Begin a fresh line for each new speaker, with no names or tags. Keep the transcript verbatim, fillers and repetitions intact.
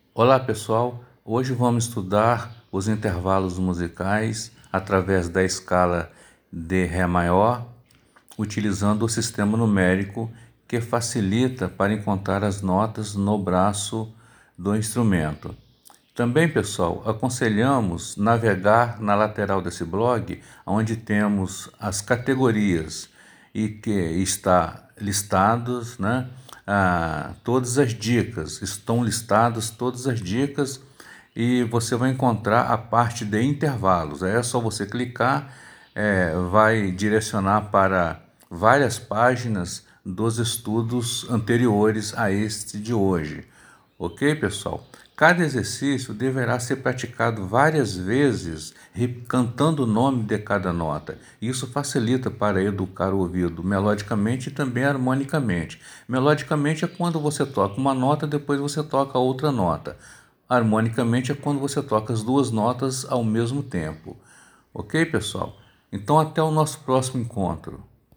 Olá pessoal, hoje vamos estudar os intervalos musicais através da escala de Ré maior, utilizando o sistema numérico que facilita para encontrar as notas no braço do instrumento. Também, pessoal, aconselhamos navegar na lateral desse blog, onde temos as categorias e que está listados, né, ah, todas as dicas, estão listadas todas as dicas e você vai encontrar a parte de intervalos. Aí é só você clicar, é, vai direcionar para várias páginas dos estudos anteriores a este de hoje. Ok, pessoal? Cada exercício deverá ser praticado várias vezes, cantando o nome de cada nota. Isso facilita para educar o ouvido, melodicamente e também harmonicamente. Melodicamente é quando você toca uma nota, depois você toca outra nota. Harmonicamente é quando você toca as duas notas ao mesmo tempo. Ok, pessoal? Então, até o nosso próximo encontro.